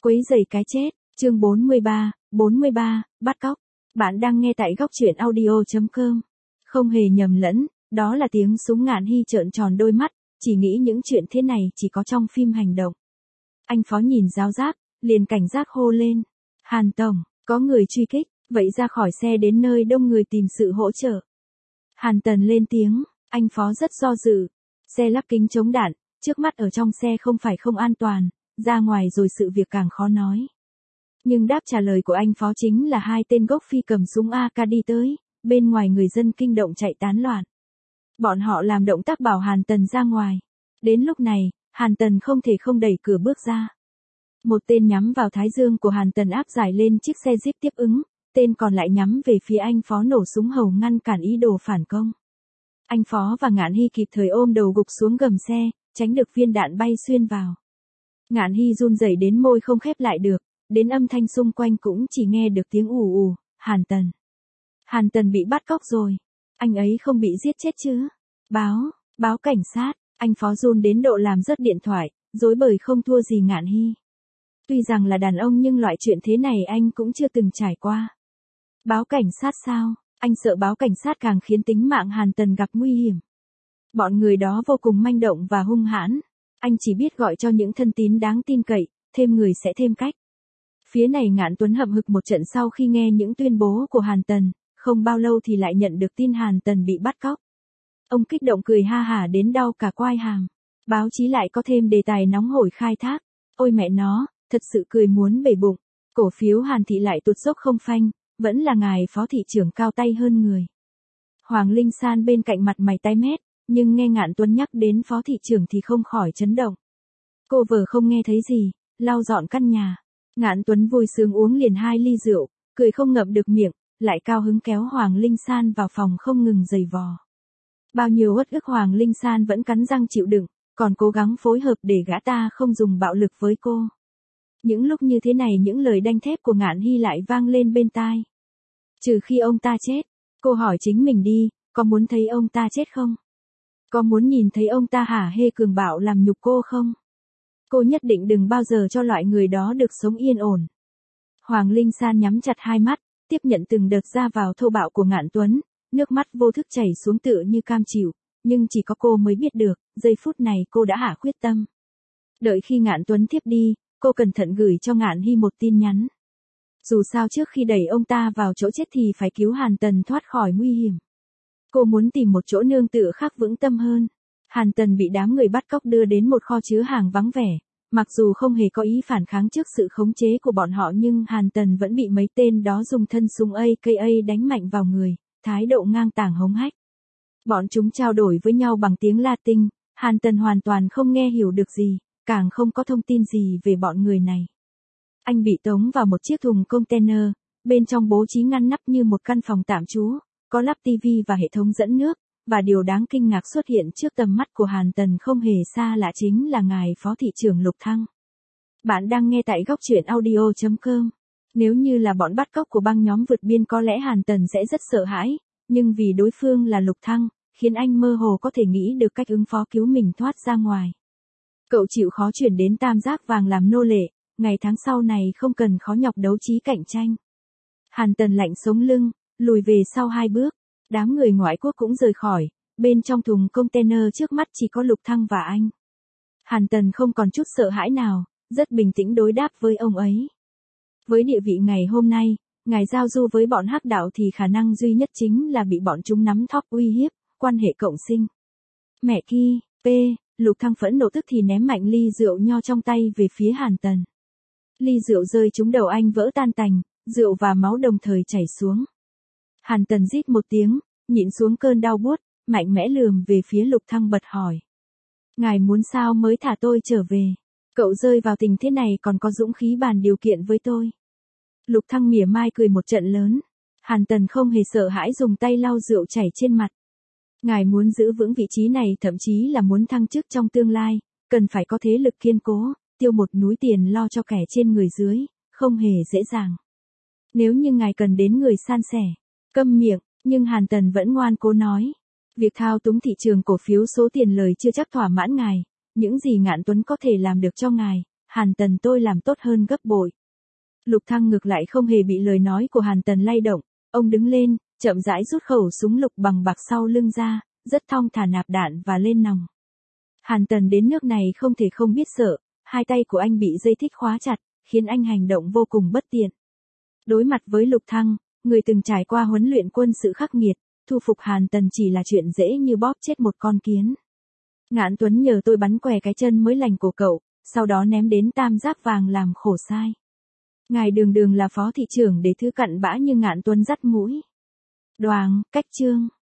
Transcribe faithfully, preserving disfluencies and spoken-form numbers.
Quấy rầy cái chết, chương bốn mươi ba, bốn mươi ba, bắt cóc. Bạn đang nghe tại góc truyện audio chấm com. Không hề nhầm lẫn, đó là tiếng súng. Ngạn Hy trợn tròn đôi mắt, chỉ nghĩ những chuyện thế này chỉ có trong phim hành động. Anh phó nhìn giáo giác, liền cảnh giác hô lên. Hàn tổng, có người truy kích, vậy ra khỏi xe đến nơi đông người tìm sự hỗ trợ. Hàn Tần lên tiếng, anh phó rất do dự. Xe lắp kính chống đạn, trước mắt ở trong xe không phải không an toàn, ra ngoài rồi sự việc càng khó nói. Nhưng đáp trả lời của anh phó chính là hai tên gốc Phi cầm súng a ca đi tới, bên ngoài người dân kinh động chạy tán loạn. Bọn họ làm động tác bảo Hàn Tần ra ngoài. Đến lúc này, Hàn Tần không thể không đẩy cửa bước ra. Một tên nhắm vào thái dương của Hàn Tần áp giải lên chiếc xe Jeep tiếp ứng, tên còn lại nhắm về phía anh phó nổ súng hầu ngăn cản ý đồ phản công. Anh phó và Ngạn Hy kịp thời ôm đầu gục xuống gầm xe, tránh được viên đạn bay xuyên vào. Ngạn Hy run rẩy đến môi không khép lại được, đến âm thanh xung quanh cũng chỉ nghe được tiếng ù ù. Hàn Tần. Hàn Tần bị bắt cóc rồi. Anh ấy không bị giết chết chứ? Báo, báo cảnh sát. Anh phó run đến độ làm rớt điện thoại, rối bời không thua gì Ngạn Hy. Tuy rằng là đàn ông nhưng loại chuyện thế này anh cũng chưa từng trải qua. Báo cảnh sát sao? Anh sợ báo cảnh sát càng khiến tính mạng Hàn Tần gặp nguy hiểm. Bọn người đó vô cùng manh động và hung hãn. Anh chỉ biết gọi cho những thân tín đáng tin cậy, thêm người sẽ thêm cách. Phía này Ngạn Tuấn hậm hực một trận sau khi nghe những tuyên bố của Hàn Tần, không bao lâu thì lại nhận được tin Hàn Tần bị bắt cóc. Ông kích động cười ha hả đến đau cả quai hàm. Báo chí lại có thêm đề tài nóng hổi khai thác. Ôi mẹ nó, thật sự cười muốn bể bụng. Cổ phiếu Hàn thị lại tụt dốc không phanh, vẫn là ngài phó thị trưởng cao tay hơn người. Hoàng Linh San bên cạnh mặt mày tái mét, nhưng nghe Ngạn Tuấn nhắc đến phó thị trưởng thì không khỏi chấn động. Cô vợ không nghe thấy gì, lau dọn căn nhà. Ngạn Tuấn vui sướng uống liền hai ly rượu, cười không ngậm được miệng, lại cao hứng kéo Hoàng Linh San vào phòng không ngừng giày vò. Bao nhiêu uất ức Hoàng Linh San vẫn cắn răng chịu đựng, còn cố gắng phối hợp để gã ta không dùng bạo lực với cô. Những lúc như thế này những lời đanh thép của Ngạn Hy lại vang lên bên tai. Trừ khi ông ta chết, cô hỏi chính mình đi, có muốn thấy ông ta chết không? Có muốn nhìn thấy ông ta hả hê cường bạo làm nhục cô không? Cô nhất định đừng bao giờ cho loại người đó được sống yên ổn. Hoàng Linh San nhắm chặt hai mắt, tiếp nhận từng đợt ra vào thô bạo của Ngạn Tuấn, nước mắt vô thức chảy xuống tựa như cam chịu, nhưng chỉ có cô mới biết được, giây phút này cô đã hạ quyết tâm. Đợi khi Ngạn Tuấn tiếp đi, cô cẩn thận gửi cho Ngạn Hy một tin nhắn. Dù sao trước khi đẩy ông ta vào chỗ chết thì phải cứu Hàn Tần thoát khỏi nguy hiểm. Cô muốn tìm một chỗ nương tựa khác vững tâm hơn. Hàn Tần bị đám người bắt cóc đưa đến một kho chứa hàng vắng vẻ. Mặc dù không hề có ý phản kháng trước sự khống chế của bọn họ nhưng Hàn Tần vẫn bị mấy tên đó dùng thân súng a ca a đánh mạnh vào người, thái độ ngang tàng hống hách. Bọn chúng trao đổi với nhau bằng tiếng Latin, Hàn Tần hoàn toàn không nghe hiểu được gì, càng không có thông tin gì về bọn người này. Anh bị tống vào một chiếc thùng container, bên trong bố trí ngăn nắp như một căn phòng tạm trú, có lắp tivi và hệ thống dẫn nước, và điều đáng kinh ngạc xuất hiện trước tầm mắt của Hàn Tần không hề xa lạ chính là ngài phó thị trưởng Lục Thăng. Bạn đang nghe tại góc truyện audio chấm com. Nếu như là bọn bắt cóc của băng nhóm vượt biên có lẽ Hàn Tần sẽ rất sợ hãi, nhưng vì đối phương là Lục Thăng, khiến anh mơ hồ có thể nghĩ được cách ứng phó cứu mình thoát ra ngoài. Cậu chịu khó chuyển đến Tam Giác Vàng làm nô lệ, ngày tháng sau này không cần khó nhọc đấu trí cạnh tranh. Hàn Tần lạnh sống lưng, lùi về sau hai bước. Đám người ngoại quốc cũng rời khỏi, bên trong thùng container trước mắt chỉ có Lục Thăng và anh. Hàn Tần không còn chút sợ hãi nào, rất bình tĩnh đối đáp với ông ấy. Với địa vị ngày hôm nay, ngài giao du với bọn hắc đạo thì khả năng duy nhất chính là bị bọn chúng nắm thóp uy hiếp, quan hệ cộng sinh. Mẹ ki, p, Lục Thăng phẫn nộ tức thì ném mạnh ly rượu nho trong tay về phía Hàn Tần. Ly rượu rơi trúng đầu anh vỡ tan tành, rượu và máu đồng thời chảy xuống. Hàn Tần rít một tiếng, nhịn xuống cơn đau buốt, mạnh mẽ lườm về phía Lục Thăng bật hỏi. Ngài muốn sao mới thả tôi trở về? Cậu rơi vào tình thế này còn có dũng khí bàn điều kiện với tôi. Lục Thăng mỉa mai cười một trận lớn. Hàn Tần không hề sợ hãi dùng tay lau rượu chảy trên mặt. Ngài muốn giữ vững vị trí này thậm chí là muốn thăng chức trong tương lai, cần phải có thế lực kiên cố, tiêu một núi tiền lo cho kẻ trên người dưới, không hề dễ dàng. Nếu như ngài cần đến người san sẻ, câm miệng, nhưng Hàn Tần vẫn ngoan cố nói. Việc thao túng thị trường cổ phiếu số tiền lời chưa chắc thỏa mãn ngài, những gì Ngạn Tuấn có thể làm được cho ngài, Hàn Tần tôi làm tốt hơn gấp bội. Lục Thăng ngược lại không hề bị lời nói của Hàn Tần lay động, ông đứng lên, chậm rãi rút khẩu súng lục bằng bạc sau lưng ra, rất thong thả nạp đạn và lên nòng. Hàn Tần đến nước này không thể không biết sợ, hai tay của anh bị dây thít khóa chặt, khiến anh hành động vô cùng bất tiện. Đối mặt với Lục Thăng, người từng trải qua huấn luyện quân sự khắc nghiệt, thu phục Hàn Tần chỉ là chuyện dễ như bóp chết một con kiến. Ngạn Tuấn nhờ tôi bắn què cái chân mới lành của cậu, sau đó ném đến Tam Giác Vàng làm khổ sai. Ngài đường đường là phó thị trưởng để thứ cặn bã như Ngạn Tuấn dắt mũi. Đoàng, cách chương.